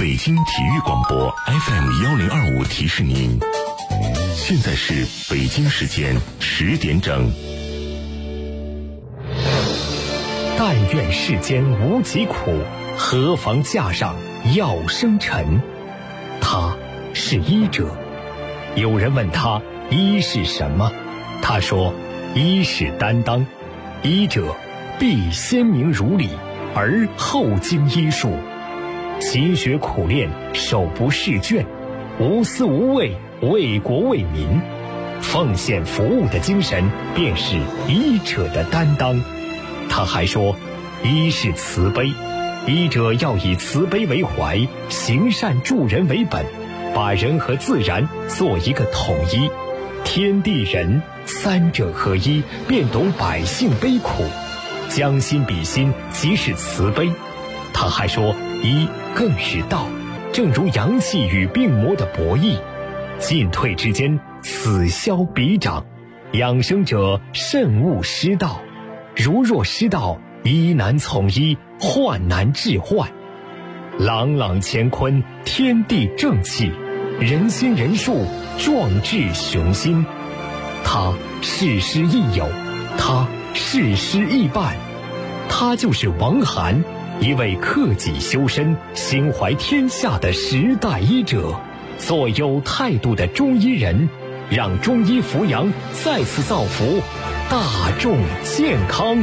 北京体育广播 FM1025提示您，现在是北京时间10点整。 但愿世间无疾苦，何妨架上药生尘。他是医者。有人问他医是什么，他说医是担当，医者必先明如理，而后经医术，勤学苦练，手不释卷，无私无畏，为国为民，奉献服务的精神便是医者的担当。他还说医是慈悲，医者要以慈悲为怀，行善助人为本，把人和自然做一个统一，天地人三者合一，便懂百姓悲苦，将心比心，即是慈悲。他还说医更是道，正如阳气与病魔的博弈，进退之间，此消彼长，养生者慎勿失道，如若失道，医难从医，患难治患。朗朗乾坤，天地正气，人心人术，壮志雄心。他事师亦友，他事师亦伴，他就是王涵，一位克己修身、心怀天下的时代医者，做有态度的中医人，让中医扶阳再次造福大众健康。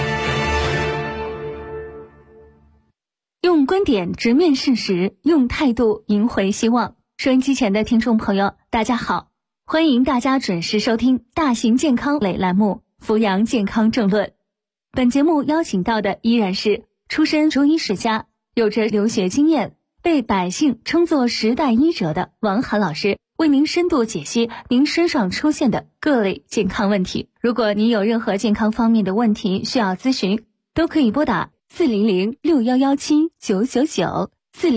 用观点直面事实，用态度赢回希望。收音机前的听众朋友，大家好，欢迎大家准时收听大型健康类栏目《扶阳健康政论》。本节目邀请到的依然是出身中医世家，有着留学经验，被百姓称作时代医者的王涵老师，为您深度解析您身上出现的各类健康问题。如果您有任何健康方面的问题需要咨询，都可以拨打400611799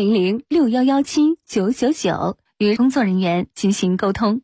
400611799与工作人员进行沟通。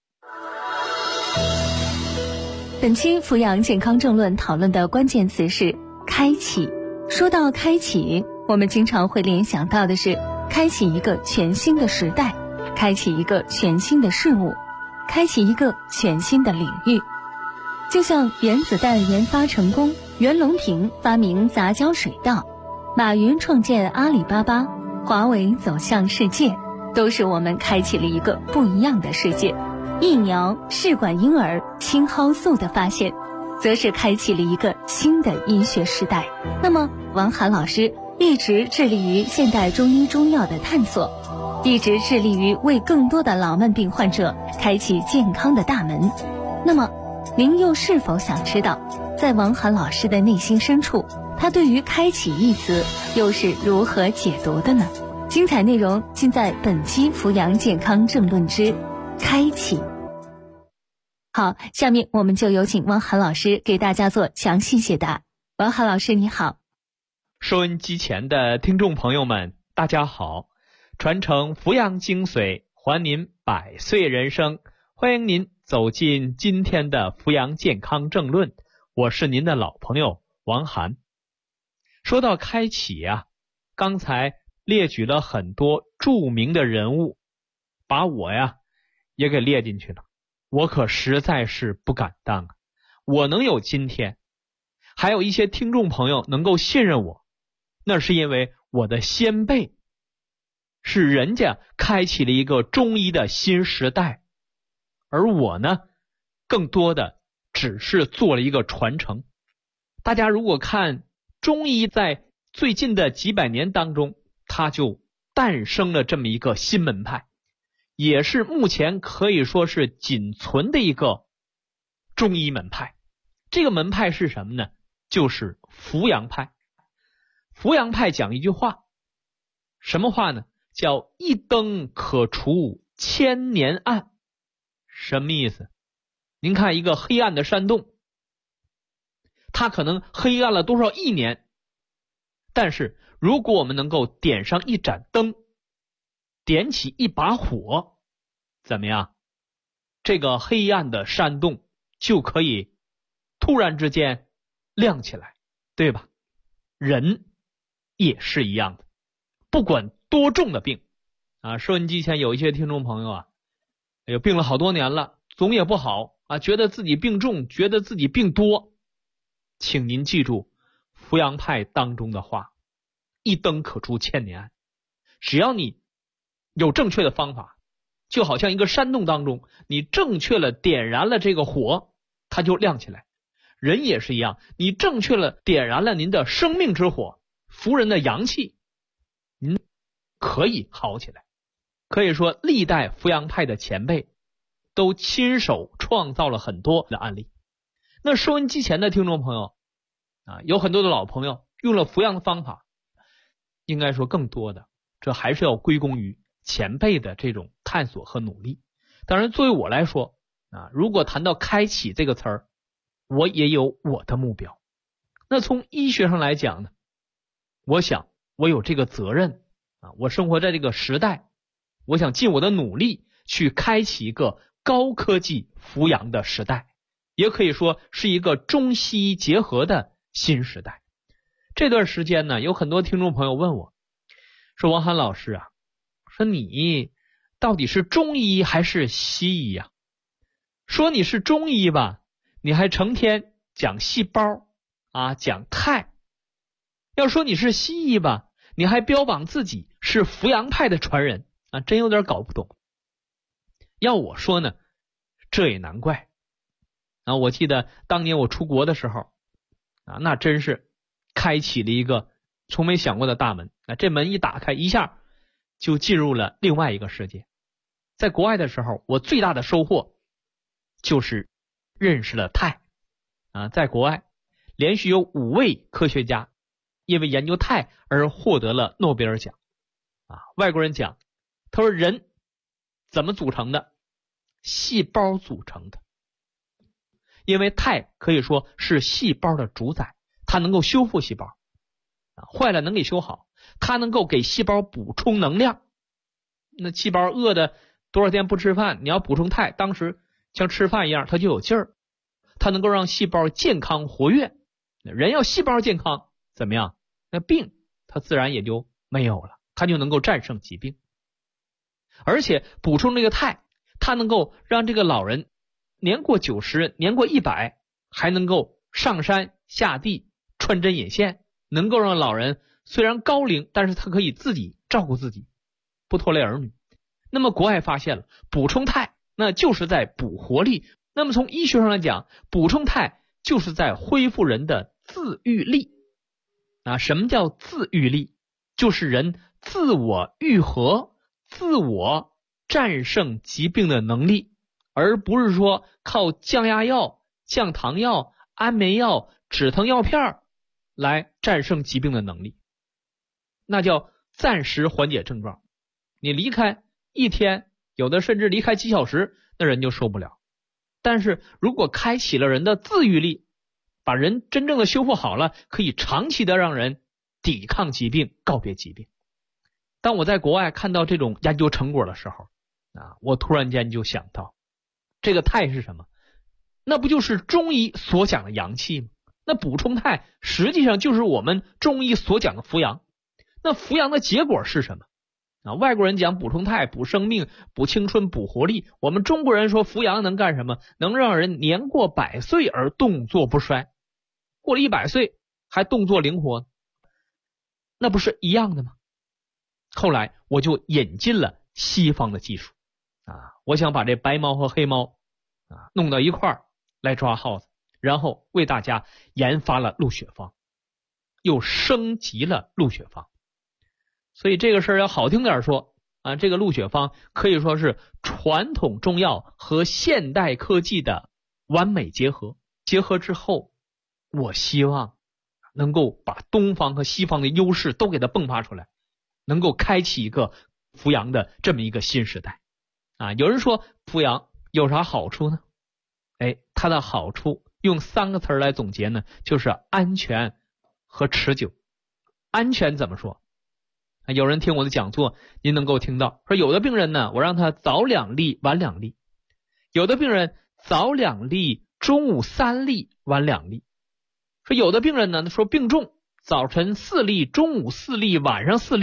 本期扶阳健康政论讨论的关键词是开启。说到开启，我们经常会联想到的是开启一个全新的时代，开启一个全新的事物，开启一个全新的领域。就像原子弹研发成功，袁隆平发明杂交水稻，马云创建阿里巴巴，华为走向世界，都是我们开启了一个不一样的世界。疫苗、试管婴儿、青蒿素的发现，则是开启了一个新的医学时代。那么王涵老师一直致力于现代中医中药的探索，一直致力于为更多的老慢病患者开启健康的大门。那么您又是否想知道，在王涵老师的内心深处，他对于开启一词又是如何解读的呢？精彩内容尽在本期扶阳健康政论之开启。好，下面我们就有请汪涵老师给大家做详细解答。汪涵老师你好。 收音机前的听众朋友们大家好，传承扶阳精髓，还您100岁人生，欢迎您走进今天的扶阳健康政论，我是您的老朋友王涵。说到开启刚才列举了很多著名的人物，把我也给列进去了，我可实在是不敢当我能有今天，还有一些听众朋友能够信任我，那是因为我的先辈是人家开启了一个中医的新时代，而我呢，更多的只是做了一个传承。大家如果看中医在最近的几百年当中，它就诞生了这么一个新门派，也是目前可以说是仅存的一个中医门派。这个门派是什么呢？就是扶阳派。扶阳派讲一句话，什么话呢？叫一灯可除千年暗。什么意思？您看一个黑暗的山洞，它可能黑暗了多少亿年，但是如果我们能够点上一盏灯，点起一把火，怎么样？这个黑暗的山洞就可以突然之间亮起来，对吧？人也是一样的，不管多重的病啊。收音机前有一些听众朋友啊，病了好多年了，总也不好啊，觉得自己病重，觉得自己病多。请您记住扶阳派当中的话，一灯可出千年暗。只要你有正确的方法，就好像一个山洞当中，你正确了点燃了这个火，它就亮起来。人也是一样，你正确了点燃了您的生命之火，扶人的阳气，您可以好起来。可以说历代扶阳派的前辈都亲手创造了很多的案例。那收音机前的听众朋友啊，有很多的老朋友用了扶阳的方法，应该说更多的这还是要归功于前辈的这种探索和努力。当然作为我来说啊，如果谈到开启这个词儿，我也有我的目标。那从医学上来讲呢，我想我有这个责任啊，我生活在这个时代，我想尽我的努力去开启一个高科技扶阳的时代，也可以说是一个中西医结合的新时代。这段时间呢，有很多听众朋友问我说，王涵老师啊，说你到底是中医还是西医呀？说你是中医吧，你还成天讲细胞啊，讲肽；要说你是西医吧，你还标榜自己是扶阳派的传人啊，真有点搞不懂。要我说呢，这也难怪啊！我记得当年我出国的时候啊，那真是开启了一个从没想过的大门啊！这门一打开，一下就进入了另外一个世界。在国外的时候，我最大的收获就是认识了肽啊！在国外，连续有5位科学家因为研究肽而获得了诺贝尔奖啊！外国人讲，他说人怎么组成的？细胞组成的。因为肽可以说是细胞的主宰，它能够修复细胞啊，坏了能给修好，它能够给细胞补充能量。那细胞饿的多少天不吃饭，你要补充肽，当时像吃饭一样，它就有劲儿，它能够让细胞健康活跃。人要细胞健康怎么样？那病它自然也就没有了，它就能够战胜疾病。而且补充这个肽，它能够让这个老人年过90，年过100，还能够上山下地穿针引线，能够让老人虽然高龄，但是他可以自己照顾自己，不拖累儿女。那么国外发现了补充肽，那就是在补活力。那么从医学上来讲，补充肽就是在恢复人的自愈力啊。什么叫自愈力？就是人自我愈合、自我战胜疾病的能力，而不是说靠降压药、降糖药、安眠药、止疼药片来战胜疾病的能力。那叫暂时缓解症状，你离开1天，有的甚至离开几小时，那人就受不了。但是如果开启了人的自愈力，把人真正的修复好了，可以长期的让人抵抗疾病，告别疾病。当我在国外看到这种研究成果的时候啊，我突然间就想到，这个肽是什么？那不就是中医所讲的阳气吗？那补充肽实际上就是我们中医所讲的扶阳。那扶阳的结果是什么啊？外国人讲补充肽补生命、补青春、补活力，我们中国人说扶阳能干什么？能让人年过100岁而动作不衰，过了100岁还动作灵活，那不是一样的吗？后来我就引进了西方的技术啊，我想把这白猫和黑猫啊弄到一块儿来抓耗子，然后为大家研发了鹿血方，又升级了鹿血方。所以这个事儿要好听点说啊，这个鹿血方可以说是传统中药和现代科技的完美结合。结合之后，我希望能够把东方和西方的优势都给它迸发出来，能够开启一个扶阳的这么一个新时代啊。有人说扶阳有啥好处呢？它的好处用3个词来总结呢，就是安全和持久。安全怎么说？有人听我的讲座，您能够听到说，有的病人呢，我让他早2粒晚2粒；有的病人早2粒中午3粒晚2粒。说有的病人呢，说病重，早晨4粒中午4粒晚上4粒，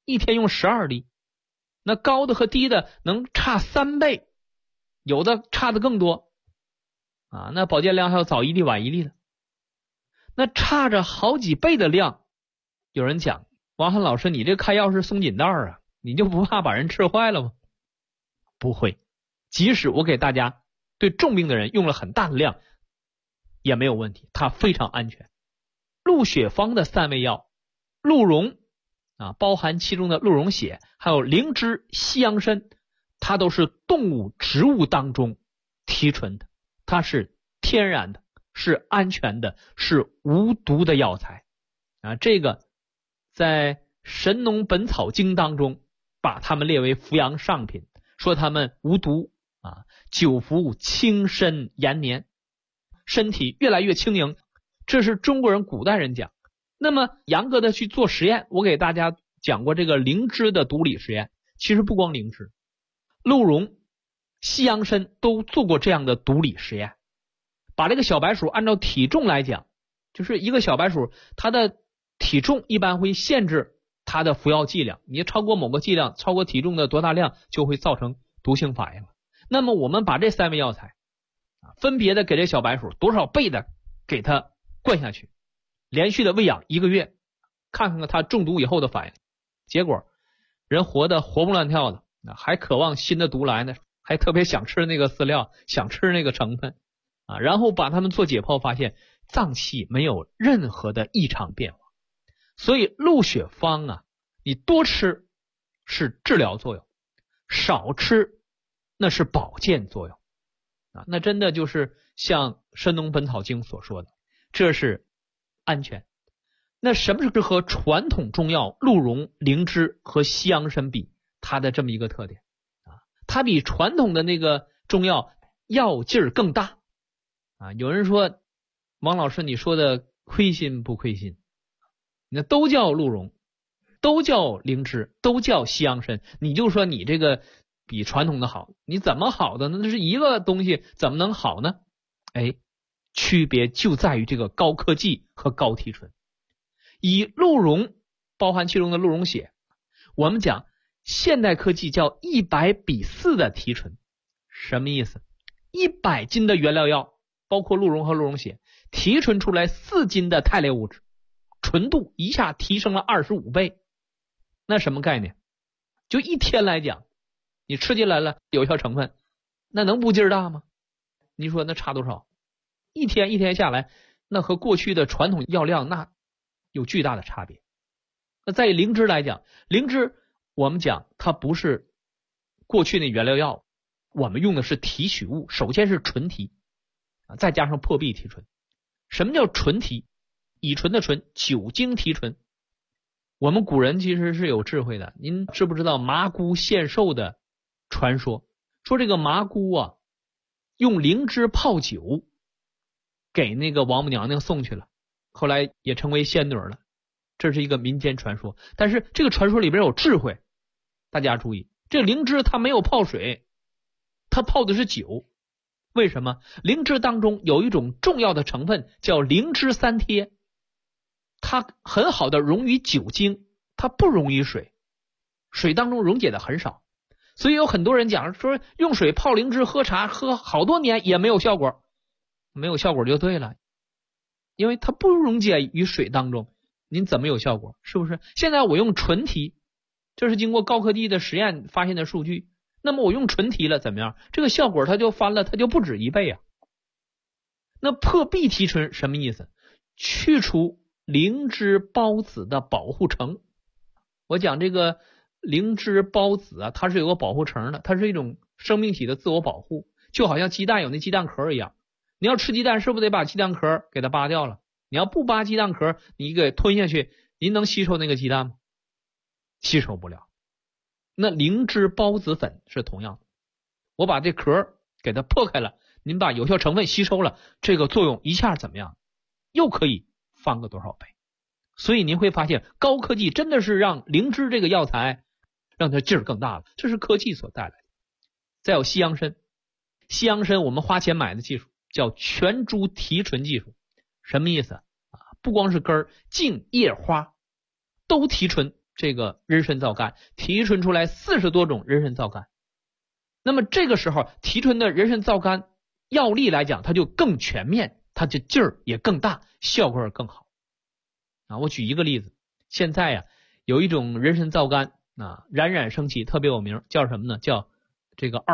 一天用12粒，那高的和低的能差3倍，有的差的更多啊。那保健量还有早1粒晚1粒的，那差着好几倍的量。有人讲，王翰老师，你这开药是松紧带啊，你就不怕把人吃坏了吗？不会，即使我给大家对重病的人用了很大的量也没有问题，它非常安全。鹿血方的3味药，鹿茸啊，包含其中的鹿茸血，还有灵芝、西洋参，它都是动物、植物当中提纯的，它是天然的，是安全的，是无毒的药材啊。这个在《神农本草经》当中把它们列为服养上品，说它们无毒啊，久服轻身延年，身体越来越轻盈。这是中国人古代人讲。那么严格的去做实验，我给大家讲过这个灵芝的毒理实验，其实不光灵芝，鹿茸、西洋参都做过这样的毒理实验。把这个小白鼠按照体重来讲，就是一个小白鼠它的体重一般会限制它的服药剂量，你超过某个剂量，超过体重的多大量就会造成毒性反应了。那么我们把这3味药材分别的给这小白鼠多少倍的给它灌下去，连续的喂养1个月，看看它中毒以后的反应。结果人活得活蹦乱跳的，还渴望新的毒来呢，还特别想吃那个饲料，想吃那个成分啊。然后把它们做解剖，发现脏器没有任何的异常变化。所以鹿血方啊，你多吃是治疗作用，少吃那是保健作用啊。那真的就是像《神农本草经》所说的，这是安全。那什么是和传统中药鹿茸、灵芝和西洋参比它的这么一个特点啊？它比传统的那个中药药劲儿更大啊。有人说，王老师你说的亏心不亏心？那都叫鹿茸，都叫灵芝，都叫西洋参，你就说你这个比传统的好，你怎么好的呢？那是一个东西怎么能好呢？区别就在于这个高科技和高提纯。以鹿茸包含其中的鹿茸血，我们讲现代科技叫100:4的提纯。什么意思？100斤的原料药，包括鹿茸和鹿茸血，提纯出来4斤的肽类物质，纯度一下提升了25倍。那什么概念？就一天来讲，你吃进来了有效成分，那能不劲儿大吗？你说那差多少？一天下来，那和过去的传统药量那有巨大的差别。那在灵芝来讲，灵芝我们讲它不是过去那原料药，我们用的是提取物，首先是纯提再加上破壁提纯。什么叫纯提？乙醇的醇，酒精提纯。我们古人其实是有智慧的，您知不知道麻姑献寿的传说？说这个麻姑啊，用灵芝泡酒给那个王母娘娘送去了，后来也成为仙女了。这是一个民间传说，但是这个传说里边有智慧。大家注意，这灵芝它没有泡水，它泡的是酒。为什么？灵芝当中有一种重要的成分叫灵芝三萜，它很好的溶于酒精，它不溶于水，水当中溶解的很少。所以有很多人讲说用水泡灵芝喝茶喝好多年也没有效果，没有效果就对了，因为它不溶解于水当中，您怎么有效果？是不是？现在我用纯提，这是经过高科技的实验发现的数据，那么我用纯提了怎么样？这个效果它就翻了，它就不止1倍啊。那破壁提纯什么意思？去除灵芝孢子的保护层。我讲这个灵芝孢子啊，它是有个保护层的，它是一种生命体的自我保护，就好像鸡蛋有那鸡蛋壳一样。你要吃鸡蛋，是不是得把鸡蛋壳给它扒掉了？你要不扒鸡蛋壳，你给吞下去，您能吸收那个鸡蛋吗？吸收不了。那灵芝孢子粉是同样的，我把这壳给它破开了，您把有效成分吸收了，这个作用一下怎么样？又可以翻个多少倍？所以您会发现高科技真的是让灵芝这个药材让它劲儿更大了，这是科技所带来的。再有西洋参，西洋参我们花钱买的技术叫全株提纯技术。什么意思啊？不光是根儿、茎、叶、花都提纯， 这个人参皂苷，提纯出来40多种人参皂苷。那么这个时候提纯的人参皂苷药力来讲，它就更全面，它的劲儿也更大，效果也更好。我举一个例子，现在有一种人参皂苷冉冉升起，特别有名，叫什么呢？叫这个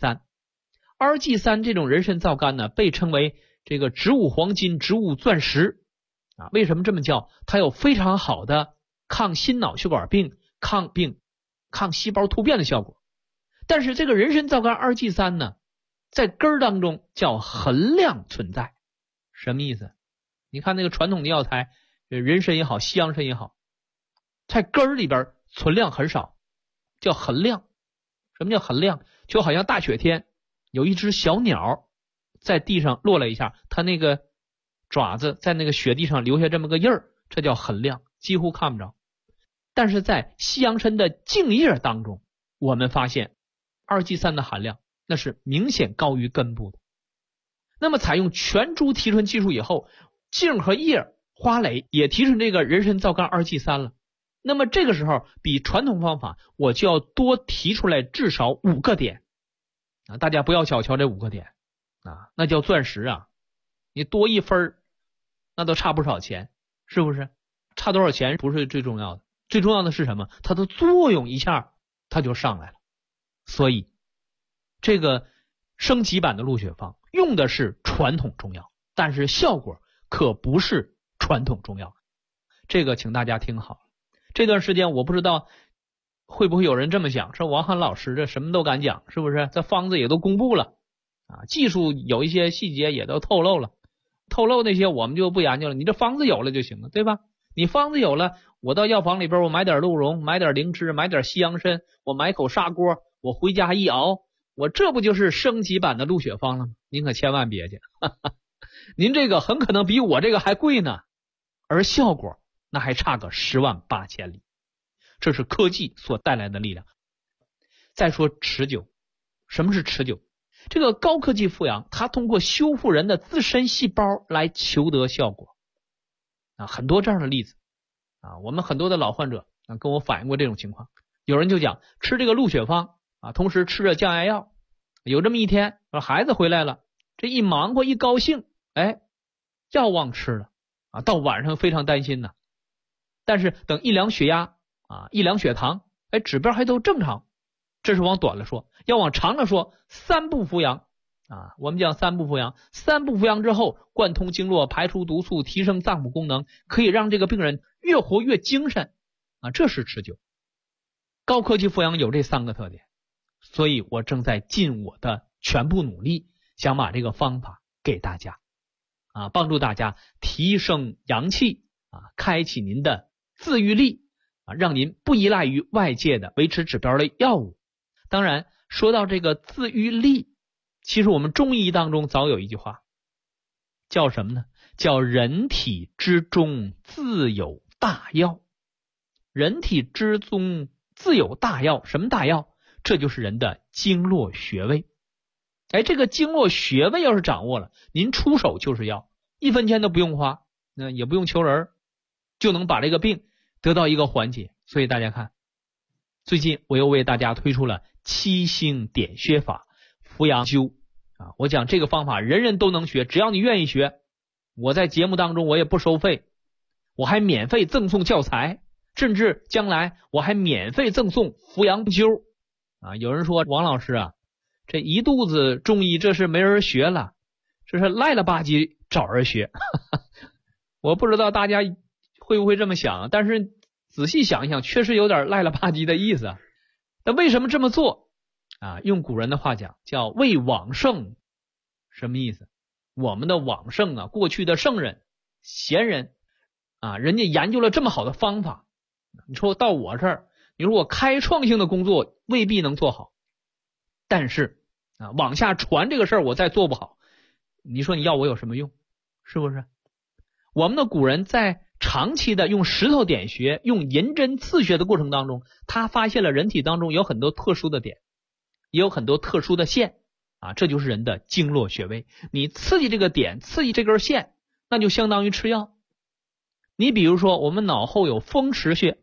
RG3。RG3 这种人参皂苷呢，被称为这个植物黄金、植物钻石为什么这么叫？它有非常好的抗心脑血管病、抗细胞突变的效果。但是这个人参皂苷 RG3 呢，在根儿当中叫衡量存在。什么意思？你看那个传统的药材，人参也好，西洋参也好，在根儿里边存量很少，叫衡量。什么叫衡量？就好像大雪天有一只小鸟在地上落了一下，它那个爪子在那个雪地上留下这么个印儿，这叫衡量，几乎看不着。但是在西洋参的茎叶当中，我们发现2G3的含量那是明显高于根部的。那么采用全株提纯技术以后，茎和叶、花蕾也提纯这个人参皂苷 2G3了。那么这个时候比传统方法我就要多提出来至少5个点大家不要小瞧这5个点那叫钻石你多1分那都差不少钱，是不是？差多少钱不是最重要的，最重要的是什么？它的作用一下它就上来了。所以这个升级版的鹿血芳用的是传统中药，但是效果可不是传统中药，这个请大家听好了。这段时间我不知道会不会有人这么想，说王翰老师这什么都敢讲，是不是？这方子也都公布了技术有一些细节也都透露了，透露那些我们就不研究了，你这方子有了就行了，对吧？你方子有了，我到药房里边我买点鹿茸，买点灵芝，买点西洋参，我买口砂锅，我回家一熬，我这不就是升级版的鹿血芳了吗？您可千万别去您这个很可能比我这个还贵呢，而效果那还差个10万8千里。这是科技所带来的力量。再说持久，什么是持久？这个高科技复阳它通过修复人的自身细胞来求得效果很多这样的例子我们很多的老患者跟我反映过这种情况。有人就讲吃这个鹿血芳同时吃着降压药，有这么一天孩子回来了，这一忙活一高兴药忘吃了到晚上非常担心呢。但是等一量血压一量血糖指标还都正常。这是往短了说，要往长了说，3步扶阳我们讲3步扶阳，3步扶阳之后贯通经络，排出毒素，提升脏腑功能，可以让这个病人越活越精神这是持久。高科技复阳有这3个特点，所以我正在尽我的全部努力，想把这个方法给大家帮助大家提升阳气开启您的自愈力让您不依赖于外界的维持指标的药物。当然说到这个自愈力，其实我们中医当中早有一句话叫什么呢？叫人体之中自有大药。人体之中自有大药，什么大药？这就是人的经络穴位。这个经络穴位要是掌握了，您出手就是药，1分钱都不用花，也不用求人，就能把这个病得到一个缓解。所以大家看，最近我又为大家推出了7星点穴法扶阳灸我讲这个方法人人都能学，只要你愿意学，我在节目当中我也不收费，我还免费赠送教材，甚至将来我还免费赠送扶阳灸有人说王老师这一肚子中医，这是没人学了，这是赖了吧唧找人学我不知道大家会不会这么想但是仔细想一想，确实有点赖了吧唧的意思那为什么这么做用古人的话讲叫为往圣。什么意思？我们的往圣过去的圣人贤人人家研究了这么好的方法，你说到我这儿，你说我开创性的工作未必能做好，但是往下传这个事儿我再做不好，你说你要我有什么用？是不是？我们的古人在长期的用石头点穴，用银针刺穴的过程当中，他发现了人体当中有很多特殊的点，也有很多特殊的线这就是人的经络穴位。你刺激这个点，刺激这根线，那就相当于吃药。你比如说我们脑后有风池穴，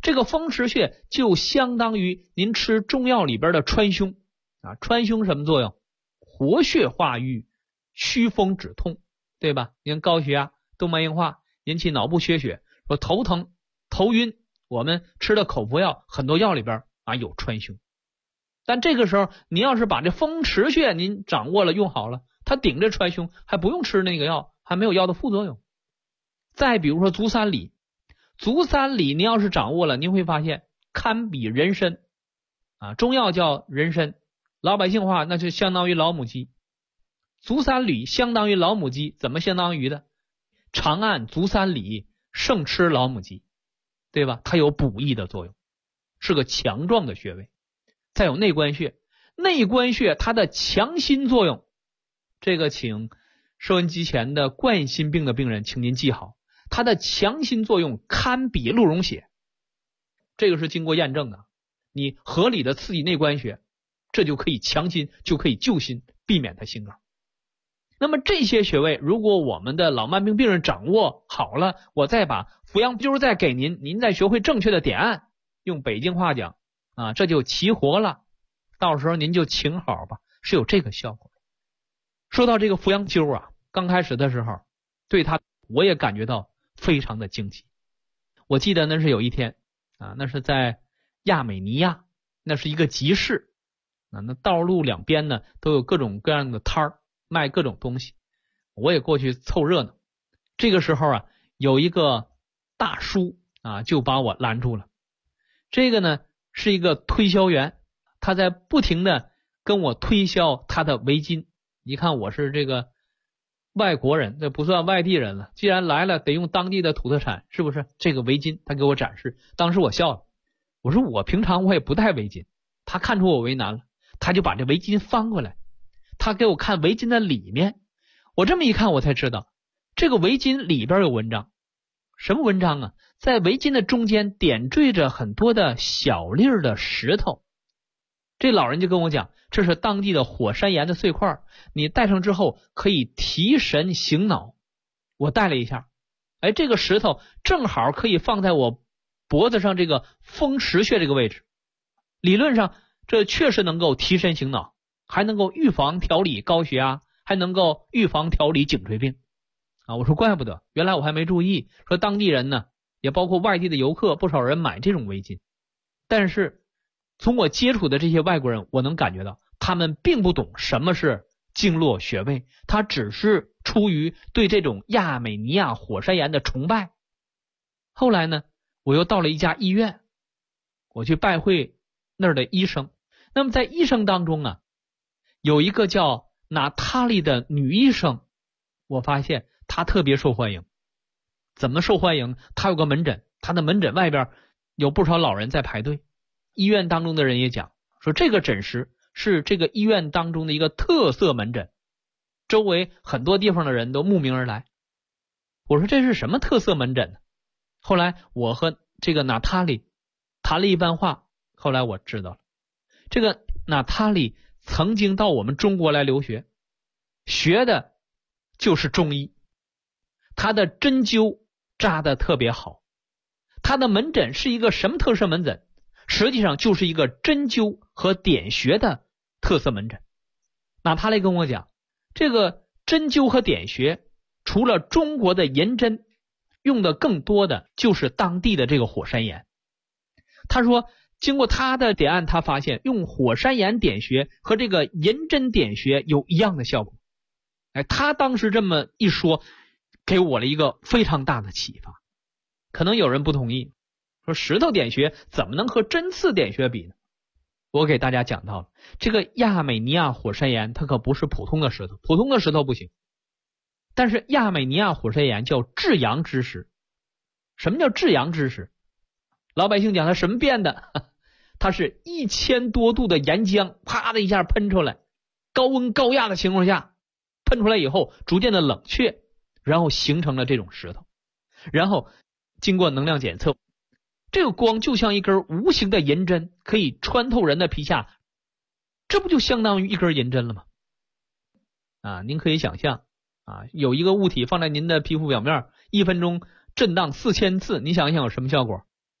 这个风池穴就相当于您吃中药里边的川芎啊。川芎什么作用？活血化瘀，祛风止痛，对吧？您高血压、动脉硬化引起脑部缺血，说头疼、头晕，我们吃的口服药很多药里边啊有川芎。但这个时候您要是把这风池穴您掌握了用好了，它顶着川芎还不用吃那个药，还没有药的副作用。再比如说足三里，足三里您要是掌握了，您会发现堪比人参啊，中药叫人参，老百姓话那就相当于老母鸡。足三里相当于老母鸡，怎么相当于的？长按足三里胜吃老母鸡，对吧？它有补益的作用，是个强壮的穴位。再有内关穴，内关穴它的强心作用，这个请收音机前的冠心病的病人请您记好，它的强心作用堪比鹿茸血，这个是经过验证的。你合理的刺激内关穴，这就可以强心，就可以救心，避免它心梗。那么这些穴位如果我们的老慢病病人掌握好了，我再把扶阳灸再给您，您再学会正确的点按，用北京话讲啊，这就齐活了，到时候您就请好吧，是有这个效果。说到这个扶阳灸啊，刚开始的时候对它我也感觉到非常的惊奇。我记得那是有一天啊，那是在亚美尼亚，那是一个集市啊，那道路两边呢都有各种各样的摊儿，卖各种东西，我也过去凑热闹。这个时候啊，有一个大叔啊就把我拦住了。这个呢是一个推销员，他在不停的跟我推销他的围巾。一看我是这个外国人，这不算外地人了，既然来了得用当地的土特产，是不是？这个围巾他给我展示，当时我笑了，我说我平常我也不戴围巾。他看出我为难了，他就把这围巾翻过来，他给我看围巾的里面。我这么一看我才知道，这个围巾里边有文章。什么文章啊？在围巾的中间点缀着很多的小粒儿的石头。这老人就跟我讲，这是当地的火山岩的碎块，你戴上之后可以提神醒脑。我戴了一下，哎，这个石头正好可以放在我脖子上这个风池穴这个位置。理论上这确实能够提神醒脑，还能够预防调理高血压，还能够预防调理颈椎病啊！我说怪不得，原来我还没注意，说当地人呢，也包括外地的游客，不少人买这种围巾。但是从我接触的这些外国人，我能感觉到他们并不懂什么是经络穴位，他只是出于对这种亚美尼亚火山岩的崇拜。后来呢，我又到了一家医院，我去拜会那儿的医生。那么在医生当中啊，有一个叫娜塔莉的女医生，我发现她特别受欢迎。怎么受欢迎？她有个门诊，她的门诊外边有不少老人在排队。医院当中的人也讲说，这个诊室是这个医院当中的一个特色门诊，周围很多地方的人都慕名而来。我说这是什么特色门诊呢？后来我和这个娜塔莉谈了一番话，后来我知道了，这个娜塔莉曾经到我们中国来留学，学的就是中医，她的针灸扎得特别好。她的门诊是一个什么特色门诊？实际上就是一个针灸和点穴的特色门诊。娜塔莉跟我讲，这个针灸和点穴除了中国的银针，用的更多的就是当地的这个火山岩。他说经过他的点按，他发现用火山岩点穴和这个银针点穴有一样的效果。哎，他当时这么一说，给我了一个非常大的启发。可能有人不同意，说石头点穴怎么能和针刺点穴比呢？我给大家讲到了，这个亚美尼亚火山岩它可不是普通的石头，普通的石头不行。但是亚美尼亚火山岩叫至阳之石。什么叫至阳之石？老百姓讲它什么变的？它是1000多度的岩浆啪的一下喷出来，高温高压的情况下喷出来以后逐渐的冷却，然后形成了这种石头，然后经过能量检测，这个光就像一根无形的银针，可以穿透人的皮下，这不就相当于一根银针了吗？啊，您可以想象啊，有一个物体放在您的皮肤表面，1分钟震荡4000次，你想一想有什么效果？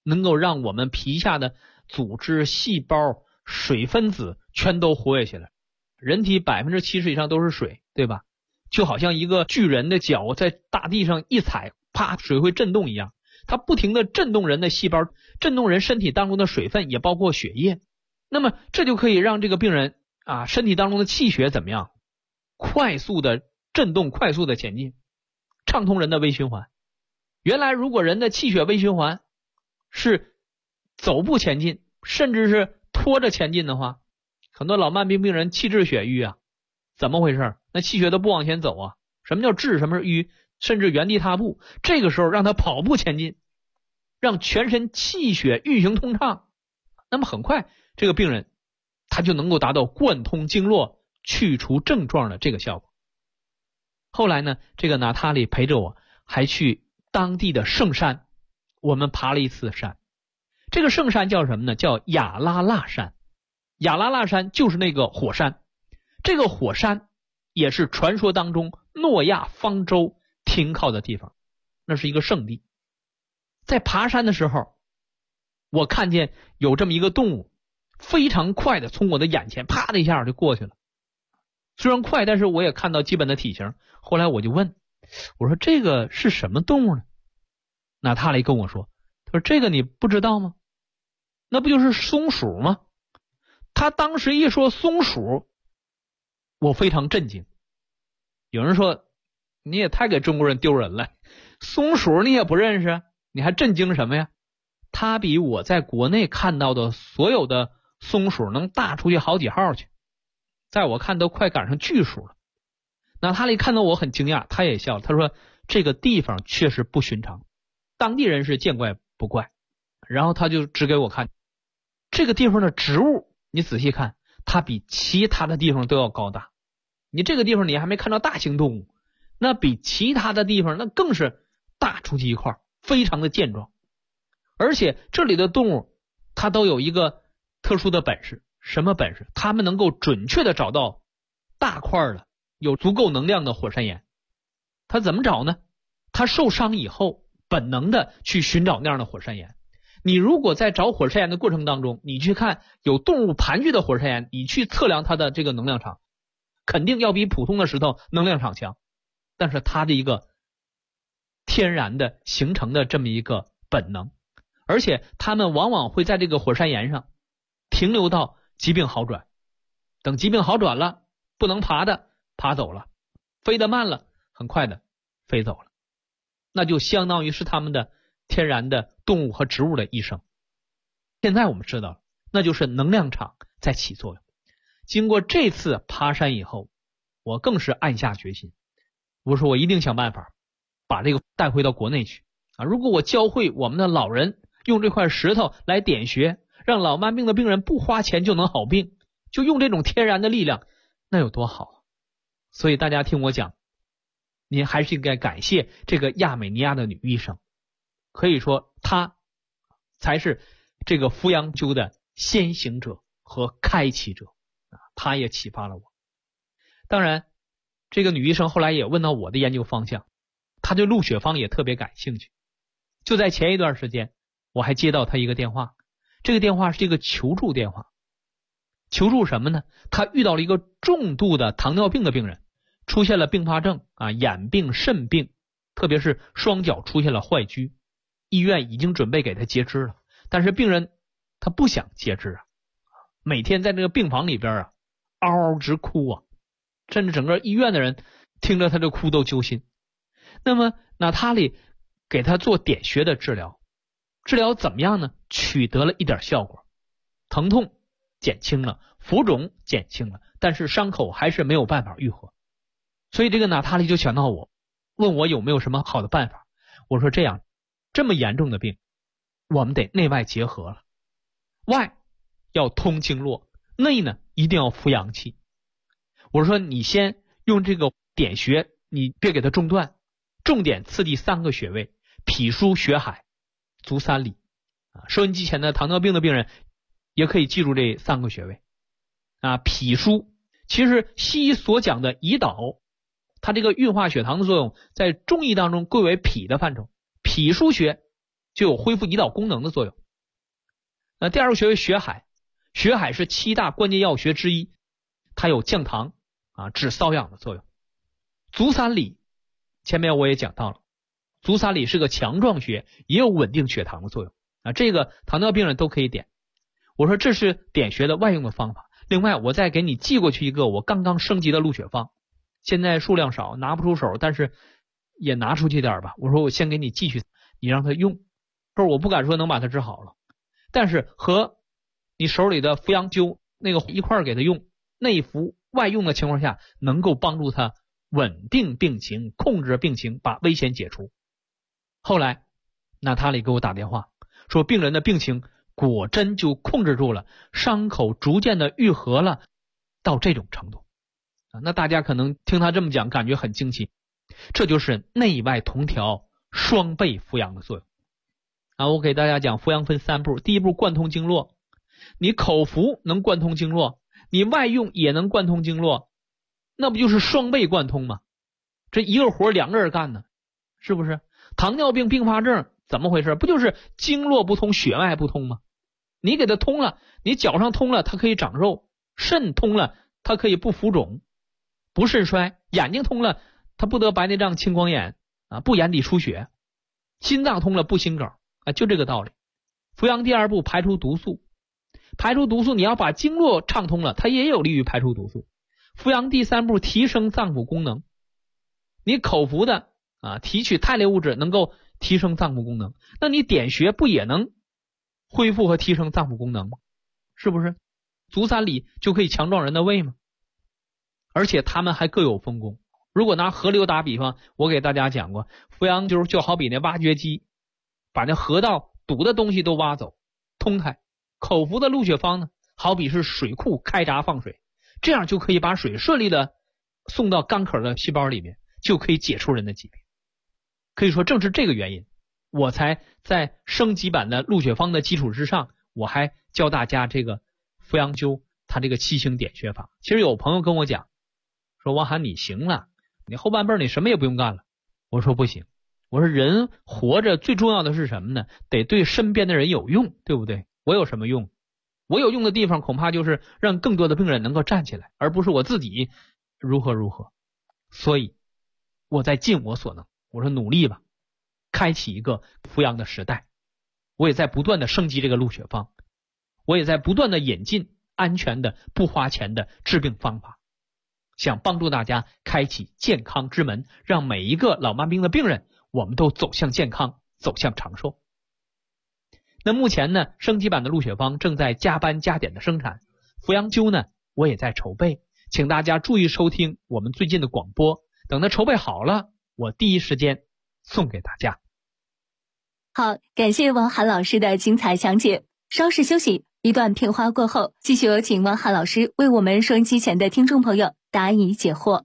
能够让我们皮下的组织、细胞、水分子全都活跃起来。人体70%以上都是水，对吧？就好像一个巨人的脚在大地上一踩，啪，水会震动一样，它不停地震动人的细胞，震动人身体当中的水分，也包括血液。那么这就可以让这个病人身体当中的气血怎么样？快速的震动，快速的前进，畅通人的微循环。原来如果人的气血微循环是走步前进，甚至是拖着前进的话，很多老慢病病人气滞血瘀啊，怎么回事？那气血都不往前走啊。什么叫滞？什么是瘀？甚至原地踏步。这个时候让他跑步前进，让全身气血运行通畅，那么很快这个病人他就能够达到贯通经络、去除症状的这个效果。后来呢，这个娜塔莉陪着我还去当地的圣山，我们爬了一次山。这个圣山叫什么呢？叫雅拉腊山。雅拉腊山就是那个火山，这个火山也是传说当中诺亚方舟停靠的地方，那是一个圣地。在爬山的时候，我看见有这么一个动物非常快的从我的眼前啪的一下就过去了。虽然快，但是我也看到基本的体型。后来我就问，我说这个是什么动物呢？娜塔莉跟我说，他说这个你不知道吗？那不就是松鼠吗？他当时一说松鼠，我非常震惊。有人说你也太给中国人丢人了，松鼠你也不认识，你还震惊什么呀？它比我在国内看到的所有的松鼠能大出去好几号去，在我看都快赶上巨鼠了。娜塔莉看到我很惊讶，他也笑了，他说这个地方确实不寻常，当地人是见怪不怪。然后他就指给我看这个地方的植物，你仔细看，它比其他的地方都要高大。你这个地方你还没看到大型动物，那比其他的地方那更是大出去一块，非常的健壮。而且这里的动物它都有一个特殊的本事，什么本事？它们能够准确的找到大块的有足够能量的火山岩。它怎么找呢？它受伤以后本能的去寻找那样的火山岩。你如果在找火山岩的过程当中，你去看有动物盘踞的火山岩，你去测量它的这个能量场，肯定要比普通的石头能量场强。但是它的一个天然的形成的这么一个本能，而且它们往往会在这个火山岩上停留到疾病好转。等疾病好转了，不能爬的爬走了，飞得慢了很快的飞走了，那就相当于是他们的天然的动物和植物的一生。现在我们知道了，那就是能量场在起作用。经过这次爬山以后，我更是暗下决心，我说我一定想办法把这个带回到国内去如果我教会我们的老人用这块石头来点穴，让老慢病的病人不花钱就能好病，就用这种天然的力量，那有多好。所以大家听我讲，您还是应该感谢这个亚美尼亚的女医生，可以说她才是这个扶阳灸的先行者和开启者她也启发了我。当然这个女医生后来也问到我的研究方向，她对陆雪芳也特别感兴趣。就在前一段时间，我还接到她一个电话，这个电话是一个求助电话。求助什么呢？她遇到了一个重度的糖尿病的病人，出现了并发症眼病、肾病，特别是双脚出现了坏疽，医院已经准备给他截肢了，但是病人他不想截肢每天在这个病房里边嗷嗷直哭甚至整个医院的人听着他这哭都揪心。那么娜塔莉给他做点穴的治疗，治疗怎么样呢？取得了一点效果，疼痛减轻了，浮肿减轻了，但是伤口还是没有办法愈合。所以这个娜塔莉就想到我，问我有没有什么好的办法。我说这样，这么严重的病我们得内外结合了，外要通经络，内呢一定要扶阳气。我说你先用这个点穴，你别给它中断，重点刺激3个穴位：脾腧、血海、足三里收音机前的糖尿病的病人也可以记住这3个穴位脾腧其实西医所讲的胰岛，它这个运化血糖的作用在中医当中归为脾的范畴。脾腧穴就有恢复胰岛功能的作用。那第二个穴位血海，血海是7大关键要穴之一，它有降糖治瘙痒的作用。足三里，前面我也讲到了，足三里是个强壮穴，也有稳定血糖的作用这个糖尿病人都可以点。我说这是点穴的外用的方法。另外我再给你寄过去一个我刚刚升级的录血方，现在数量少拿不出手，但是也拿出去点吧。我说我先给你继续，你让他用，不是我不敢说能把它治好了，但是和你手里的扶阳灸那个一块儿给他用，内服外用的情况下，能够帮助他稳定病情，控制病情，把危险解除。后来娜塔莉给我打电话说，病人的病情果真就控制住了，伤口逐渐的愈合了，到这种程度那大家可能听他这么讲感觉很惊奇，这就是内外同调双倍扶阳的作用我给大家讲扶阳分3步。第一步贯通经络，你口服能贯通经络，你外用也能贯通经络，那不就是双倍贯通吗？这一个活2个人干呢，是不是？糖尿病并发症怎么回事？不就是经络不通，血脉不通吗？你给它通了，你脚上通了，它可以长肉；肾通了，它可以不浮肿，不肾衰；眼睛通了，它不得白内障、青光眼不眼底出血；心脏通了，不心梗就这个道理。扶阳第2步排出毒素，排出毒素你要把经络畅通了，它也有利于排出毒素。扶阳第3步提升脏腑功能，你口服的提取肽类物质能够提升脏腑功能，那你点穴不也能恢复和提升脏腑功能吗？是不是？足三里就可以强壮人的胃吗？而且他们还各有分工。如果拿河流打比方，我给大家讲过，扶阳就好比那挖掘机，把那河道堵的东西都挖走，通开。口服的录血方呢，好比是水库开闸放水，这样就可以把水顺利的送到干渴的细胞里面，就可以解除人的疾病。可以说正是这个原因，我才在升级版的录血方的基础之上，我还教大家这个扶阳灸它这个7星点穴法。其实有朋友跟我讲说，王涵你行了，你后半辈你什么也不用干了。我说不行，我说人活着最重要的是什么呢？得对身边的人有用，对不对？我有什么用？我有用的地方恐怕就是让更多的病人能够站起来，而不是我自己如何。所以我在尽我所能，我说努力吧，开启一个扶阳的时代。我也在不断的升级这个录血方，我也在不断的引进安全的不花钱的治病方法，想帮助大家开启健康之门，让每一个老慢病的病人我们都走向健康，走向长寿。那目前呢，升级版的录血方正在加班加点的生产，扶阳灸呢我也在筹备，请大家注意收听我们最近的广播，等它筹备好了，我第一时间送给大家。 好，感谢王涵老师的精彩讲解。稍事休息，一段片花过后，继续有请王涵老师为我们收音机前的听众朋友答疑解惑。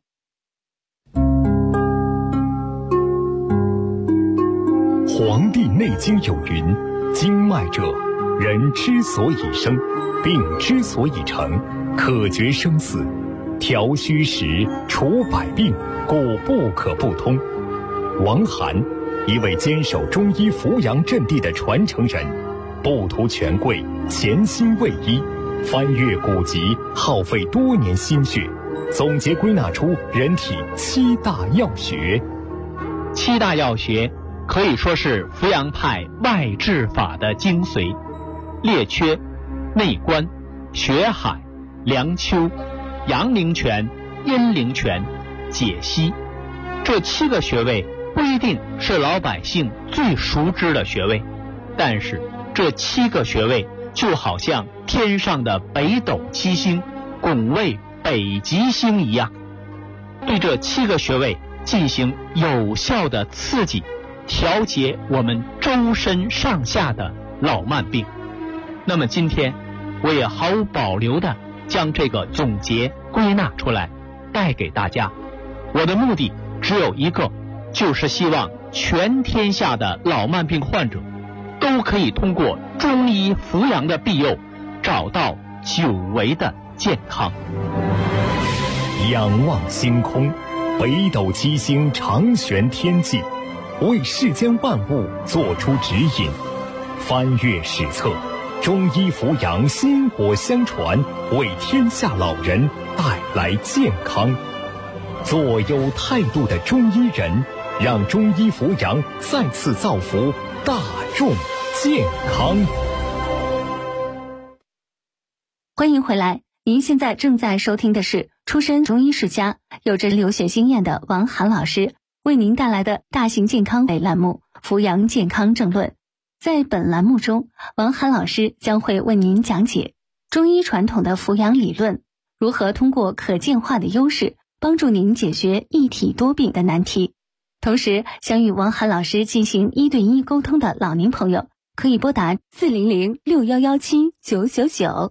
《黄帝内经》有云：经脉者，人之所以生，病之所以成，可决生死，调虚实，除百病，故不可不通。王涵，一位坚守中医扶阳阵地的传承人，不图权贵，潜心为医，翻阅古籍，耗费多年心血，总结归纳出人体7大要穴。 7大要穴可以说是扶阳派外治法的精髓：列缺、内关、血海、梁丘、阳陵泉、阴陵泉、解析。这7个穴位不一定是老百姓最熟知的穴位，但是这7个穴位就好像天上的北斗7星拱卫北极星一样，对这7个穴位进行有效的刺激，调节我们周身上下的老慢病。那么今天我也毫无保留的将这个总结归纳出来带给大家，我的目的只有一个，就是希望全天下的老慢病患者都可以通过中医扶阳的庇佑，找到久违的健康。 仰望星空，北斗7星长悬天际， 为世间万物做出指引。翻阅史册，中医扶阳薪火相传，为天下老人带来健康。做有态度的中医人，让中医扶阳再次造福大众健康。 欢迎回来，您现在正在收听的是出身中医世家、有着留学经验的王涵老师为您带来的大型健康类栏目《扶阳健康政论》。在本栏目中，王涵老师将会为您讲解中医传统的扶阳理论，如何通过可见化的优势帮助您解决一体多病的难题。同时，想与王涵老师进行1对1沟通的老年朋友，可以拨打400-6117-999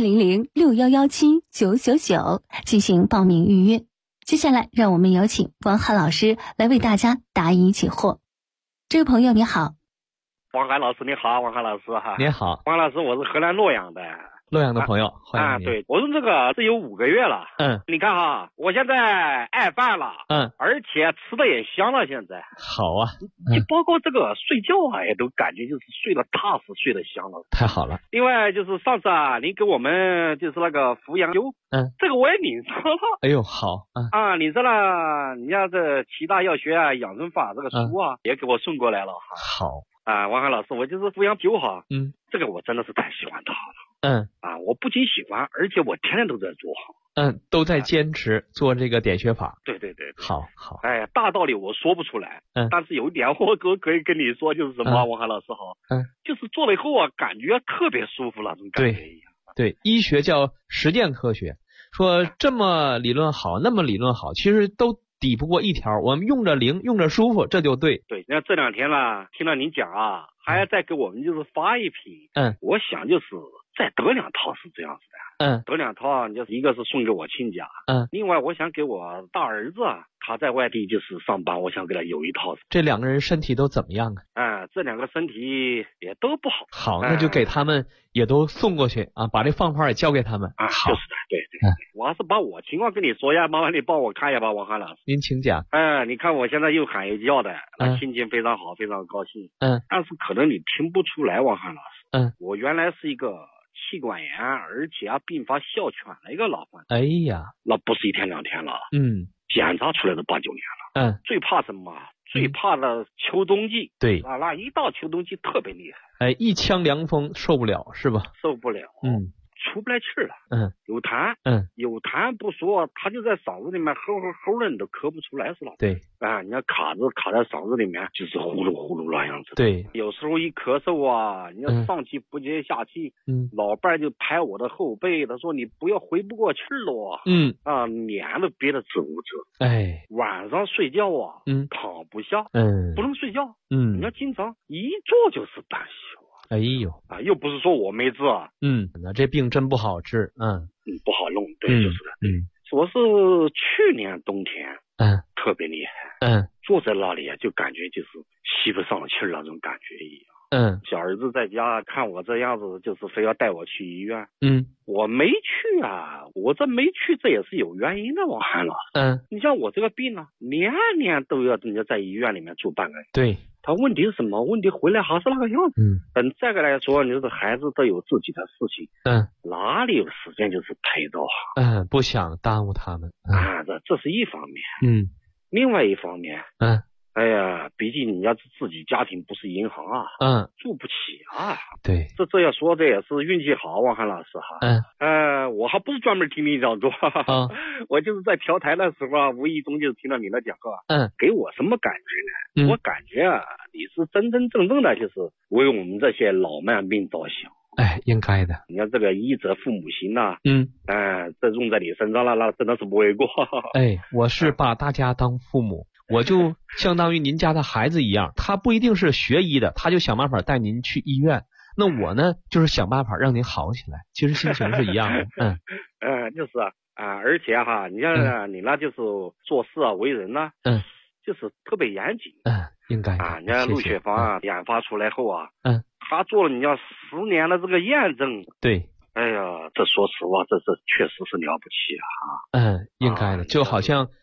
400-6117-999进行报名预约。接下来，让我们有请王涵老师来为大家答疑解惑。这位朋友你好。 王涵老师你好，王涵老师哈。 你好， 王老师，我是河南洛阳的。 洛阳的朋友，欢迎您。 对，我用这个是有5个月了。你看哈，我现在爱饭了。而且吃的也香了。现在好啊。 你包括这个睡觉啊，也都感觉就是睡得踏实，睡得香了。 太好了。 另外就是上次啊，您给我们就是那个扶阳灸，这个我也领上了。 哎呦，好领上了。你像这7大药学啊、养生法这个书啊，也给我送过来了哈。 好。 王涵老师，我就是扶阳灸哈。这个我真的是太喜欢它了。我不仅喜欢，而且我天天都在做。 都在坚持做这个点穴法。 对。 好。 大道理我说不出来。但是有一点我可以跟你说，就是什么，王涵老师好。就是做了以后啊，感觉特别舒服了，这种感觉一样。 对，医学叫实践科学，说这么理论好，那么理论好，其实都抵不过一条，我们用着灵，用着舒服，这就对。 对，那这2天了，听到您讲啊，还再给我们就是发一批。我想就是再得2套是这样子的。得2套，就是一个是送给我亲家。另外我想给我大儿子啊，他在外地就是上班，我想给他有一套。 这2个人身体都怎么样啊？这2个身体也都不好。 好，那就给他们也都送过去啊，把这方法也交给他们。好， 就是的，对。我还是把我情况跟你说呀，麻烦你帮我看一下吧，王涵老师。 您请讲。 你看我现在又喊又叫的，心情非常好，非常高兴。但是可能你听不出来，王涵老师。我原来是一个气管炎，而且并发哮喘的一个老患者。 哎呀， 那不是1天2天了。检查出来都8、9年了。最怕什么？最怕的秋冬季。对那一到秋冬季特别厉害。 一腔凉风受不了是吧？ 受不了。出不来气了。有痰。有痰不说，他就在嗓子里面齁的，你都咳不出来是吧？对。你要卡在嗓子里面，就是呼噜呼噜那样子。对。有时候一咳嗽啊，你要上气不接下气。老伴就拍我的后背，他说你不要回不过气了。脸都憋得直捂着。晚上睡觉啊，躺不下。不能睡觉。你要经常一坐就是半宿。 哎呦又不是说我没治。 那这病真不好治。 不好弄。对，就是的。我是去年冬天特别厉害。坐在那里就感觉就是吸不上气那种感觉一样。小儿子在家看我这样子，就是非要带我去医院。我没去啊，我这没去这也是有原因的，王涵老师。你像我这个病啊，年年都要人家在医院里面住半个月。对。他问题是什么？问题回来还是那个样子。等再个来说，你说孩子都有自己的事情。哪里有时间就是陪着不想耽误他们。 这是一方面。另外一方面。毕竟你要是自己家庭不是银行啊。住不起啊。对。这要说这也是运气好，王涵老师哈。我还不是专门听你讲座。我就是在调台的时候啊，无意中就听到你的讲课。给我什么感觉呢？我感觉啊，你是真真正正的就是为我们这些老慢病着想。 应该的。 你看这个医者父母心呐。这用在你身上了，那真的是不为过。 我是把大家当父母。我就相当于您家的孩子一样，他不一定是学医的，他就想办法带您去医院。那我呢，就是想办法让您好起来。其实心情是一样的。 就是而且哈，你像你那就是做事啊，为人呢，就是特别严谨。 应该你看陆雪芳研发出来后啊，他做了你要10年的这个验证。对。这说实话，这确实是了不起啊。 应该的，就好像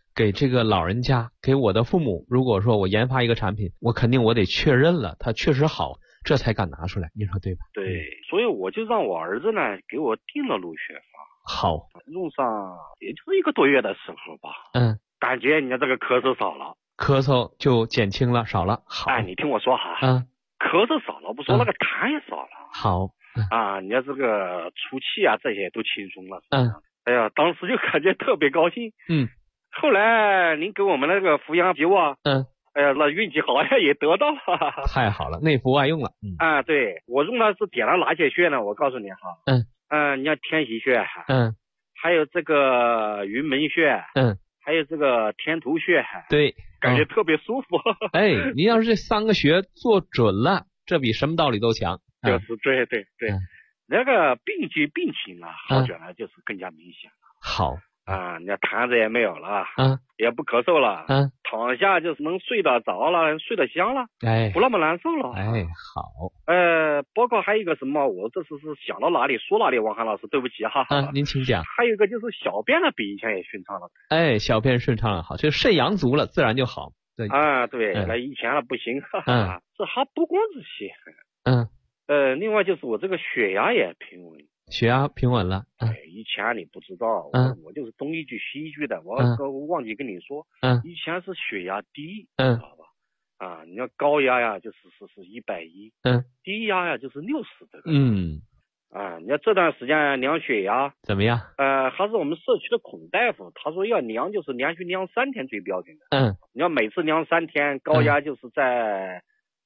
给这个老人家，给我的父母，如果说我研发一个产品，我肯定我得确认了它确实好，这才敢拿出来，你说对吧？ 对，所以我就让我儿子呢给我订了鹿血芳。 好， 用上也就是1个多月的时候吧。感觉你看这个咳嗽少了， 咳嗽就减轻了，少了。好， 你听我说哈。咳嗽少了，不说那个痰也少了。 好。 你看这个出气啊，这些都轻松了。哎呀，当时就感觉特别高兴。后来您给我们那个扶阳灸啊。哎呀，那运气好呀，也得到了。 太好了，内服外用了。 对，我用的是点了哪些穴呢？我告诉你哈。你看天溪穴。还有这个云门穴。还有这个天突穴。 对， 感觉特别舒服。 您要是这3个穴做准了，这比什么道理都强。 就是对，那个病情啊，好转了就是更加明显了。 好你看痰子也没有了，也不咳嗽了，躺下就是能睡得着了，睡得香了，不那么难受了。 好。 包括还有一个什么，我这次是想到哪里说哪里，王涵老师，对不起哈。 您请讲。 还有一个就是小便呢，比以前也顺畅了。 小便顺畅了，好，就肾阳足了，自然就好。对， 那以前了不行。这还不光这些。另外就是我这个血压也平稳。 血压平稳了。 以前你不知道，我就是东一句西一句的，我忘记跟你说。以前是血压低，知道吧？你要高压呀，就是110。低压呀，就是60这个。你要这段时间量血压怎么样？ 还是我们社区的孔大夫，他说要量，就是连续量3天最标准的。你要每次量3天，高压就是在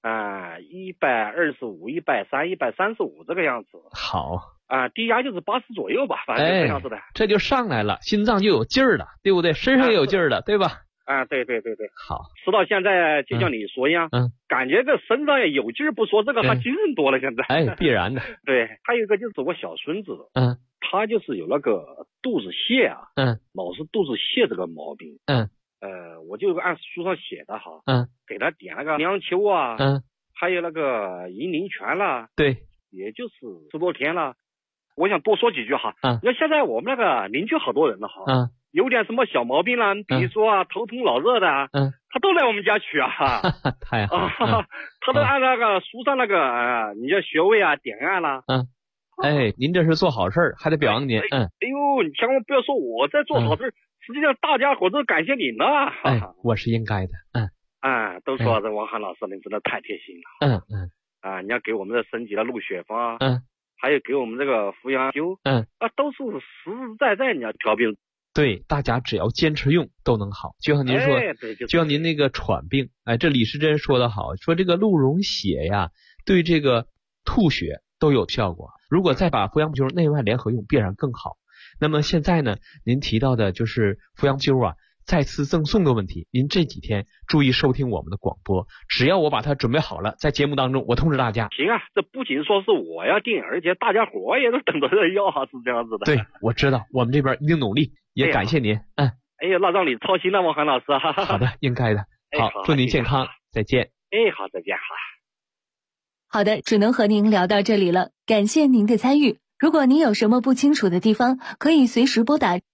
125、130、135这个样子。好。低压就是80左右吧，反正就这样子的。 这就上来了，心脏就有劲儿了，对不对？身上也有劲儿了，对吧？ 对。 好。 吃到现在就像你说一样，感觉这身上也有劲儿不说，这个还精神多了现在。 必然的。 对，还有一个就是我小孙子，他就是有那个肚子泻啊，老是肚子泻这个毛病。我就按书上写的哈，给他点那个梁丘啊，还有那个银铃泉啦。 对， 也就是10多天了。我想多说几句哈。你看现在我们那个邻居好多人了哈，有点什么小毛病啦，比如说头痛脑热的，他都来我们家取啊。 太好。 他都按那个书上那个你叫穴位啊点按啦。 您这是做好事，还得表扬您。 你千万不要说我在做好事，实际上大家伙都感谢你呢。 我是应该的。 都说这王涵老师您真的太贴心了。你要给我们的升级了鹿血芳，还有给我们这个扶阳灸，都是实实在在你要调病。 对，大家只要坚持用都能好。就像您说，就像您那个喘病，这李时珍说得好，说这个鹿茸血呀，对这个吐血都有效果。如果再把扶阳灸内外联合用，必然更好。那么现在呢，您提到的就是扶阳灸啊，再次赠送的问题，您这几天注意收听我们的广播，只要我把它准备好了，在节目当中我通知大家。 行啊，这不仅说是我要订，而且大家伙也都等着要啊，是这样子的。 对，我知道，我们这边一定努力，也感谢您。 那让你操心了，王涵老师。 好的，应该的。好，祝您健康，再见。 好，再见。 好的，只能和您聊到这里了，感谢您的参与。如果您有什么不清楚的地方，可以随时拨打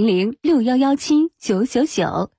400-6117-999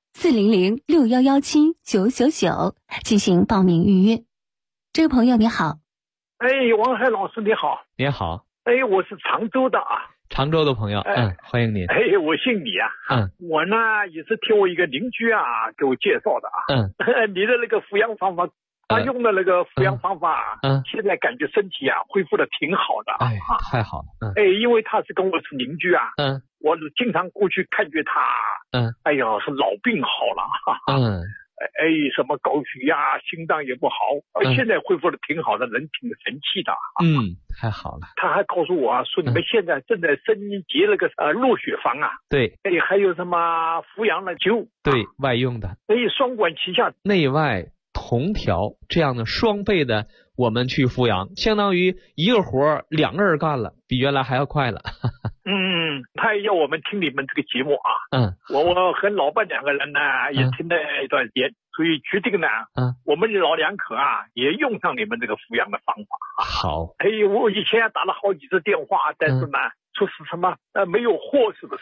400-6117-999进行报名预约。这位朋友你好。 王涵老师你好。 你好。 我是常州的啊。 常州的朋友，欢迎您。 我姓李啊。我呢也是听我一个邻居啊给我介绍的啊。你的那个扶阳方法，他用的那个扶阳方法，现在感觉身体啊恢复的挺好的。 太好了。 因为他是跟我是邻居啊。我经常过去看见他。是老病好了。什么高血压、心脏也不好，现在恢复的挺好的，人挺神气的。 太好了。 他还告诉我说，你们现在正在升级那个鹿血芳啊。 对。 还有什么扶阳的灸。 对，外用的。 双管齐下， 内外同调，这样的双倍的我们去扶阳，相当于一个活2个人干了，比原来还要快了。 他也要我们听你们这个节目啊。我和老伴2个人呢也听了一段时间，所以决定呢，我们老2口啊也用上你们这个扶阳的方法。 好。 我以前打了好几次电话，但是呢，说是什么没有货，是不是啊？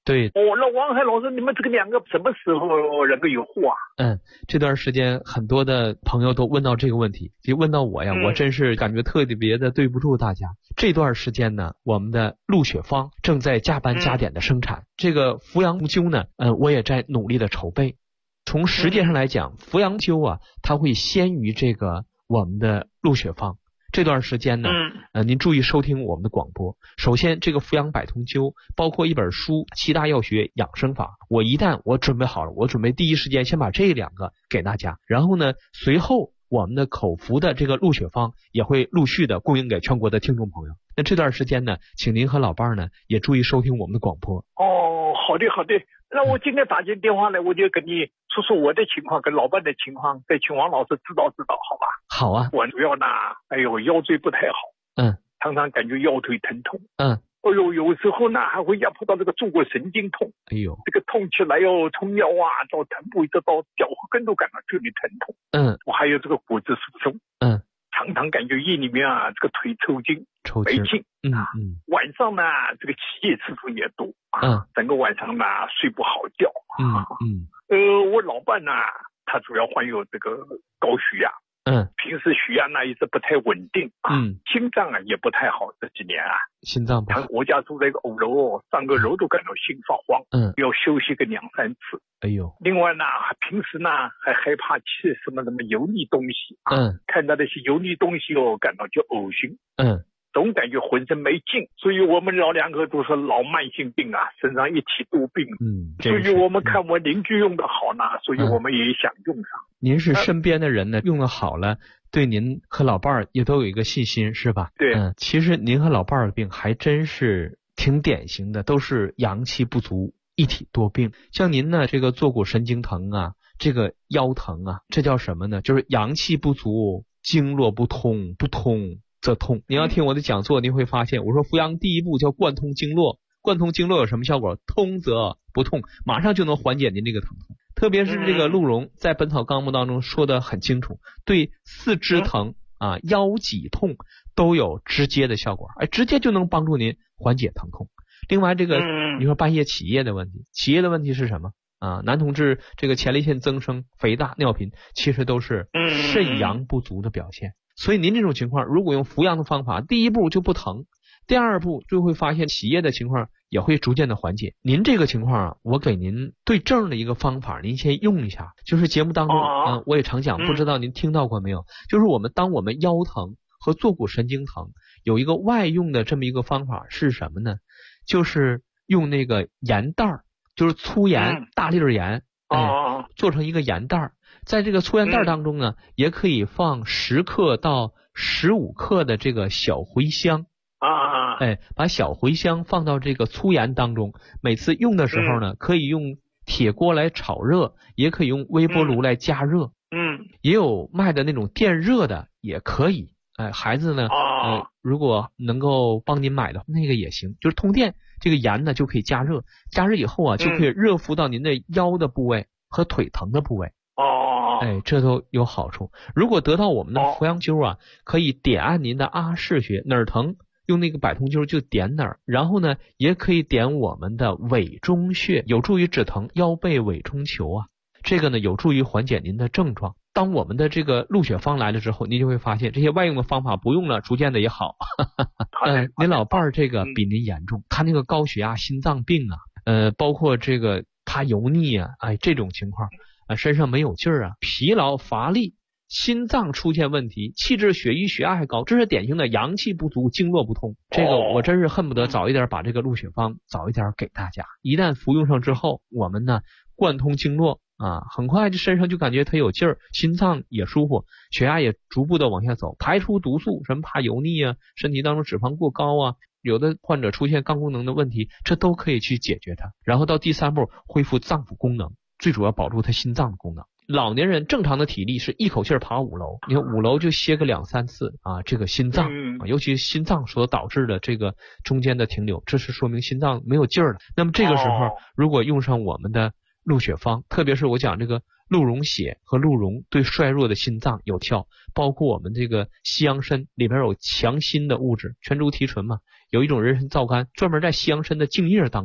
对。 那王海老师，你们这个两个什么时候能够有货啊？ 这段时间很多的朋友都问到这个问题，就问到我呀，我真是感觉特别的对不住大家。这段时间呢，我们的鹿血芳正在加班加点的生产，这个扶阳灸呢，我也在努力的筹备。从时间上来讲，扶阳灸啊，它会先于这个我们的鹿血芳。这段时间呢，您注意收听我们的广播。首先，这个扶阳百通灸包括一本书《7大药学养生法》，我准备好了，我准备第一时间先把这两个给大家，然后呢，随后我们的口服的这个鹿血芳也会陆续的供应给全国的听众朋友。那这段时间呢，请您和老伴儿呢也注意收听我们的广播。 好的。那我今天打进电话来，我就跟你说说我的情况跟老伴的情况，再请王老师指导，好吧？ 好啊。 我主要呢，腰椎不太好，常常感觉腰腿疼痛，有时候呢还会压迫到这个坐骨神经痛，这个痛起来从腰啊到臀部一直到脚后跟都感到这里疼痛，我还有这个骨质疏松，常常感觉夜里面啊这个腿抽筋没劲，晚上呢这个起夜次数也多，整个晚上呢睡不好觉，我老伴呢他主要患有这个高血压，平时血压呢一直不太稳定，心脏啊也不太好，这几年啊心脏不好， 我家住在一个5楼，上个楼都感到心发慌，要休息个2-3次。另外呢平时呢还害怕吃什么油腻东西，看到那些油腻东西感到就恶心，总感觉浑身没劲，所以我们老两口都是老慢性病啊，身上一体多病，所以我们看我邻居用的好呢，所以我们也想用上。 您是身边的人呢用的好了，对您和老伴儿也都有一个信心，是吧？ 对， 其实您和老伴儿的病还真是挺典型的，都是阳气不足，一体多病。像您呢，这个坐骨神经疼啊，这个腰疼啊，这叫什么呢？就是阳气不足，经络不通，不通则痛。你要听我的讲座，你会发现我说扶阳第一步叫贯通经络，贯通经络有什么效果？通则不痛，马上就能缓解您这个疼痛。特别是这个鹿茸在本草纲目当中说的很清楚，对四肢疼腰脊痛都有直接的效果，直接就能帮助您缓解疼痛。另外这个你说半夜起夜的问题，起夜的问题是什么男同志这个前列腺增生、肥大、尿频，其实都是肾阳不足的表现。所以您这种情况如果用扶阳的方法，第一步就不疼，第二步就会发现起夜的情况也会逐渐的缓解。您这个情况我给您对症的一个方法，您先用一下。就是节目当中我也常讲，不知道您听到过没有，就是当我们腰疼和坐骨神经疼有一个外用的这么一个方法是什么呢？就是用那个盐袋儿，就是粗盐，大粒盐，做成一个盐袋儿，在这个粗盐袋当中呢，也可以放10克到15克的这个小茴香把小茴香放到这个粗盐当中，每次用的时候呢，可以用铁锅来炒热，也可以用微波炉来加热，也有卖的那种电热的也可以，孩子呢如果能够帮您买的那个也行，就是通电，这个盐呢就可以加热，加热以后就可以热敷到您的腰的部位和腿疼的部位，这都有好处。如果得到我们的扶阳灸可以点按您的阿是穴，哪儿疼用那个百通灸就点哪儿，然后呢也可以点我们的委中穴，有助于止疼，腰背委中求这个呢有助于缓解您的症状。当我们的这个鹿血芳来了之后，您就会发现这些外用的方法不用了，逐渐的也好。您老伴儿这个比您严重，他那个高血压、心脏病包括这个怕油腻这种情况身上没有劲儿疲劳乏力，心脏出现问题，气滞血瘀，血压还高，这是典型的阳气不足，经络不通。这个我真是恨不得早一点把这个鹿血芳早一点给大家。一旦服用上之后，我们呢贯通经络很快就身上就感觉它有劲儿，心脏也舒服，血压也逐步的往下走，排出毒素，什么怕油腻身体当中脂肪过高有的患者出现肝功能的问题，这都可以去解决它。然后到第3步，恢复脏腑功能，最主要保住他心脏的功能。老年人正常的体力是一口气爬5楼，你看5楼就歇个2-3次这个心脏尤其心脏所导致的这个中间的停留，这是说明心脏没有劲儿了。那么这个时候如果用上我们的鹿血芳，特别是我讲这个鹿茸血和鹿茸对衰弱的心脏有效，包括我们这个西洋参里边有强心的物质，全株提醇嘛，有一种人参皂苷专门在西洋参的茎叶当中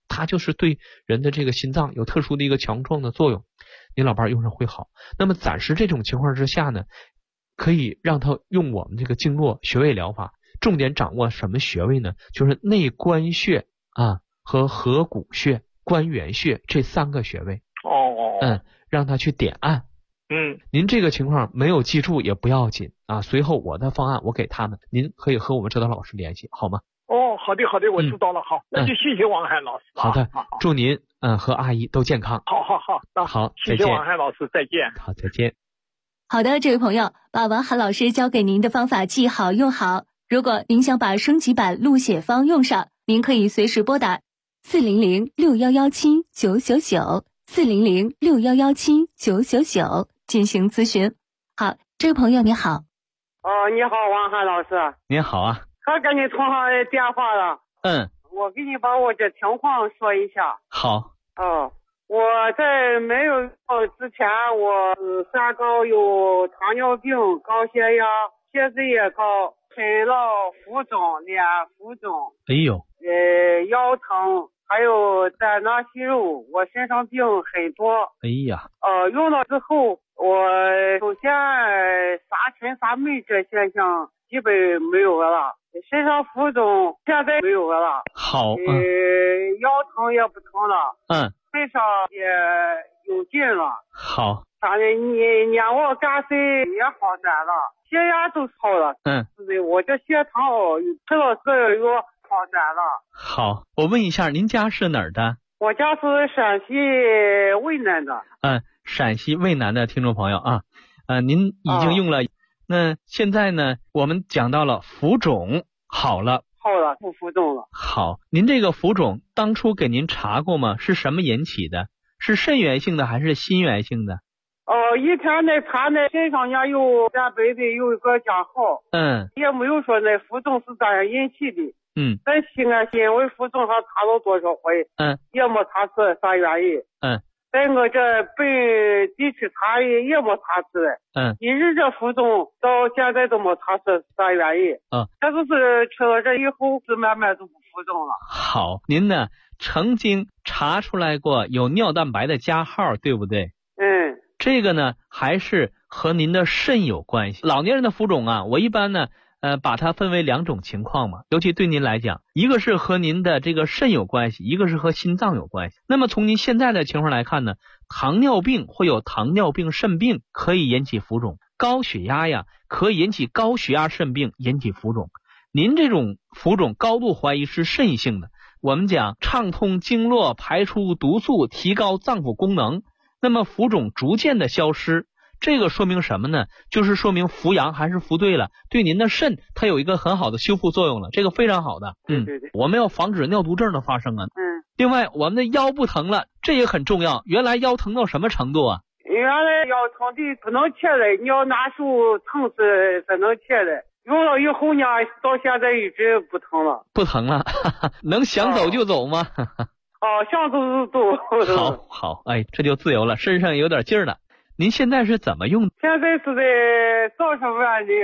它就是对人的这个心脏有特殊的一个强壮的作用，您老伴儿用上会好。那么暂时这种情况之下呢，可以让他用我们这个经络穴位疗法，重点掌握什么穴位呢？就是内关穴啊和合谷穴、关元穴这3个穴位。让他去点按。您这个情况没有记住也不要紧啊，随后我的方案我给他们，您可以和我们指导老师联系，好吗？ 好的，我知道了。好，那就谢谢王海老师。 好的，祝您和阿姨都健康。 好，谢谢王海老师，再见。 好，再见。 好的，这位朋友，把王海老师教给您的方法记好用好。如果您想把升级版录写方用上，您可以随时拨打400-6117-999，400-6117-999进行咨询。好，这位朋友你好。 你好，王涵老师。 您好啊。 可跟你通上电话了。我给你把我这情况说一下。 好。 我在没有之前，我三高，有糖尿病、高血压、血脂也高，腿老浮肿、脸浮肿。 哎呦。 腰疼，还有胆囊息肉，我身上病很多。 哎呀。 用了之后，我首先啥沉啥闷这现象基本没有了，身上浮肿现在没有了。 好。 腰疼也不疼了。身上也有劲了。 好。 反正你仰卧干睡也好点了，血压都好了。我这血糖吃了这个药好点了。 好，我问一下，您家是哪儿的？ 我家是陕西渭南的。 陕西渭南的听众朋友啊，您已经用了。那现在呢，我们讲到了浮肿好了， 不浮肿了。 好，您这个浮肿当初给您查过吗？是什么引起的？是肾源性的还是心源性的？ 一天那查那身上也有咱北的有一个讲号。也没有说那浮肿是咋样引起的。在西安因为浮肿还查了多少回。也没查出啥原因。在我这本地区查也没查出来。一直这浮肿到现在都没查出啥原因。这就是吃了这以后是慢慢就不浮肿了。 好，您呢曾经查出来过有尿蛋白的加号，对不对？这个呢还是和您的肾有关系。老年人的浮肿啊，我一般呢把它分为2种情况嘛，尤其对您来讲，一个是和您的这个肾有关系，一个是和心脏有关系。那么从您现在的情况来看呢，糖尿病会有糖尿病肾病，可以引起浮肿；高血压呀可以引起高血压肾病，引起浮肿。您这种浮肿高度怀疑是肾性的。我们讲畅通经络，排出毒素，提高脏腑功能，那么浮肿逐渐的消失，这个说明什么呢？就是说明扶阳还是扶对了，对您的肾它有一个很好的修复作用了，这个非常好的。我们要防止尿毒症的发生啊。另外我们的腰不疼了，这也很重要。原来腰疼到什么程度啊？ 原来腰疼的不能起来，你要拿手撑是才能起来。用了以后呢，到现在一直不疼了。 不疼了，能想走就走吗？ 想走就走。 好，这就自由了，身上有点劲儿了。您现在是怎么用？ 现在是在早上2粒，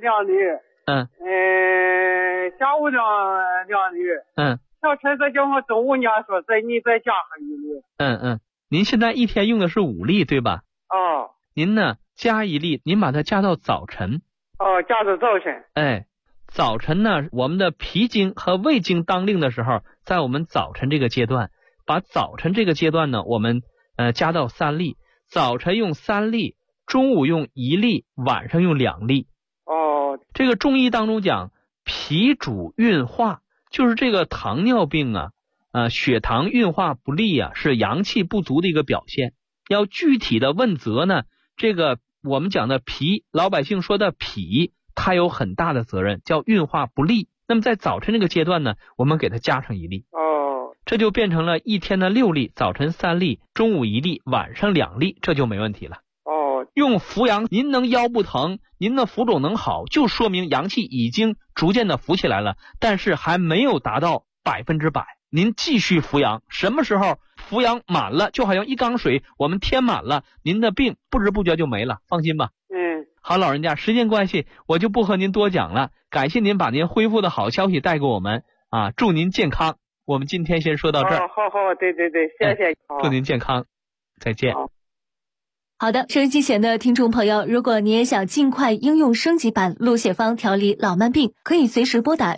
下午2粒。小陈子叫我中午呢说你再加上1粒。 您现在一天用的是5粒对吧？您呢加1粒，您把它加到早晨。 加到早晨。 早晨呢，我们的脾经和胃经当令的时候，在我们早晨这个阶段，把早晨这个阶段呢，我们加到3粒，早晨用3粒，中午用1粒，晚上用2粒。这个中医当中讲脾主运化，就是这个糖尿病啊，血糖运化不利啊，是阳气不足的一个表现。要具体的问责呢，这个我们讲的脾，老百姓说的脾，它有很大的责任，叫运化不利。那么在早晨这个阶段呢，我们给它加上1粒。这就变成了一天的6粒，早晨3粒，中午1粒，晚上2粒，这就没问题了。用扶阳，您能腰不疼，您的浮肿能好，就说明阳气已经逐渐的浮起来了，但是还没有达到100%。您继续扶阳，什么时候扶阳满了，就好像一缸水我们填满了，您的病不知不觉就没了，放心吧。好，老人家，时间关系我就不和您多讲了，感谢您把您恢复的好消息带给我们啊，祝您健康。 我们今天先说到这儿。 好，对，谢谢。 祝您健康，再见。 好的，收音机前的听众朋友，如果你也想尽快应用升级版鹿血芳调理老慢病，可以随时拨打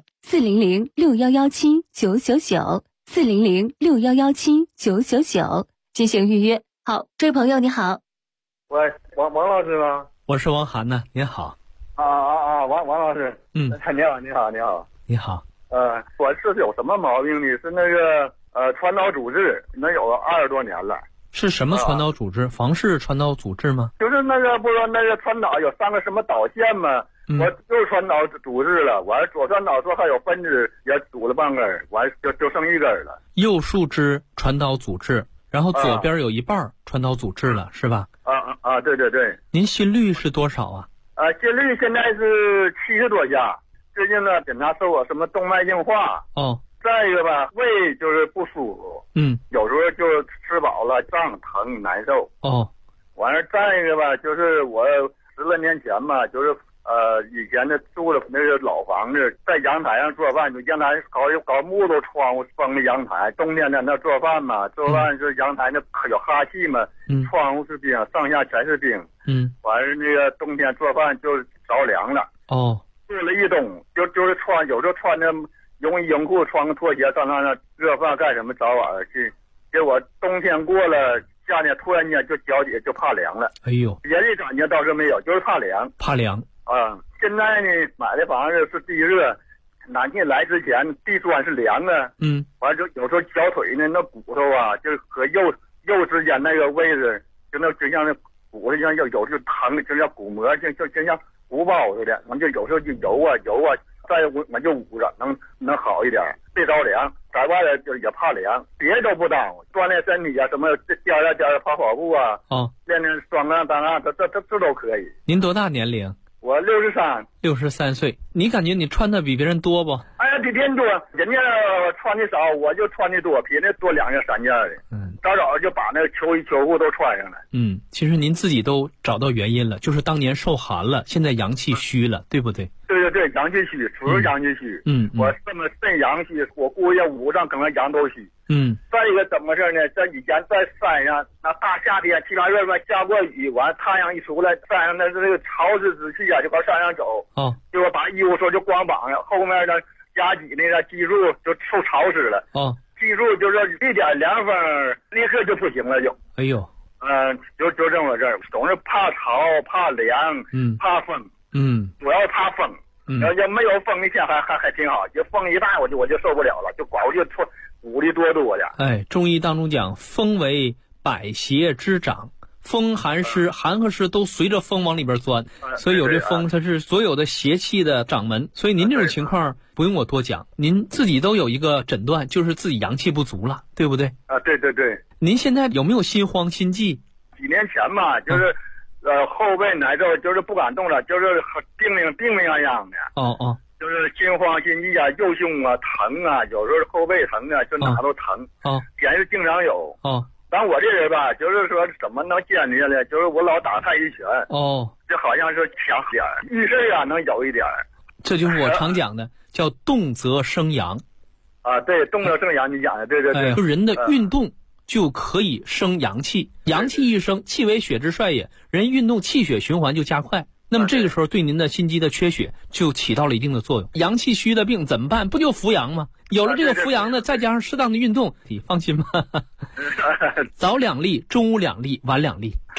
400-6117-999，400-6117-999进行预约。好，这位朋友你好。 喂，王老师吗？ 我是王涵呢，您好。 王老师。你好。我是有什么毛病呢？是那个传导阻滞，能有20多年了。 是什么传导阻滞？房室传导阻滞吗？ 就是那个不说那个传导有3个什么导线吗？我右传导阻滞了，完了左传导说还有分支也堵了半根，完就剩1根了。 右树枝传导阻滞，然后左边有一半传导阻滞了，是吧？ 对。 您心率是多少啊？ 心率现在是70多下。最近呢，检查说我什么动脉硬化。再一个吧，胃就是不舒服。有时候就吃饱了胀疼难受。完了再一个吧，就是我10来年前吧，就是以前的住的那个老房子，在阳台上做饭，就阳台搞木头窗户封的阳台，冬天在那做饭嘛，做饭是阳台那有哈气嘛，窗户是冰，上下全是冰。完了那个冬天做饭就着凉了。做了一冬，就是有时候穿着绒衣硬裤，穿个拖鞋上那热饭干什么早晚去，结果冬天过了，夏天突然间就脚底就怕凉了。别的感觉倒是没有，就是怕凉。现在呢，买的房子是地热，暖气来之前地砖是凉的。完了就有时候脚腿呢那骨头啊，就是和肉之间那个位置，就像那骨头像有时疼，就像骨膜，就像鼓包似的，完就有时候就游啊，再我就捂着，能好一点，别着凉。在外头就也怕凉，别都不耽误，锻炼身体啊，什么颠跑步啊，练双杠单杠，这都可以。 您多大年龄？ 我 63岁。你感觉你穿的比别人多不？ 哎呀，比别人多，人家穿的少，我就穿的多，比人多2件3件的。早就把那个秋衣秋裤都穿上了。 其实您自己都找到原因了，就是当年受寒了，现在阳气虚了，对不对？ 对，阳气虚，属于阳气虚。我这么肾阳虚，我估计5脏可能阳都虚。再一个怎么回事呢？这以前在山上，那大夏天7、8月份下过雨，完太阳一出来，山上那个潮湿之气啊，就往山上走。结果把衣服说就光绑上，后面的夹脊那个脊柱就受潮湿了。记住，就是一点凉风，立刻就不行了，就。就这么回事，总是怕潮、怕凉，怕风，主要怕风。要没有风，一天还挺好，就风一大，我就受不了了，就管我就鼓励多的。 中医当中讲，风为百邪之长。风寒湿，寒和湿都随着风往里边钻，所以有这风，它是所有的邪气的掌门。所以您这种情况不用我多讲，您自己都有一个诊断，就是自己阳气不足了，对不对？ 对。 您现在有没有心慌心悸？ 几年前吧，就是后背难受，就是不敢动了，就是病样的。就是心慌心悸啊，右胸啊疼啊，有时候后背疼啊，就哪都疼。前是经常有。但我这人吧，就是说怎么能坚持下来？就是我老打太极拳，就好像是强点儿，遇事啊能有一点儿。 这就是我常讲的，叫动则生阳。 对，动则生阳，你讲的对。 就人的运动就可以生阳气，阳气一生，气为血之帅也，人运动气血循环就加快。那么这个时候对您的心肌的缺血就起到了一定的作用。阳气虚的病怎么办？不就扶阳吗？有了这个扶阳呢，再加上适当的运动，你放心吧。早2粒，中午2粒，晚2粒。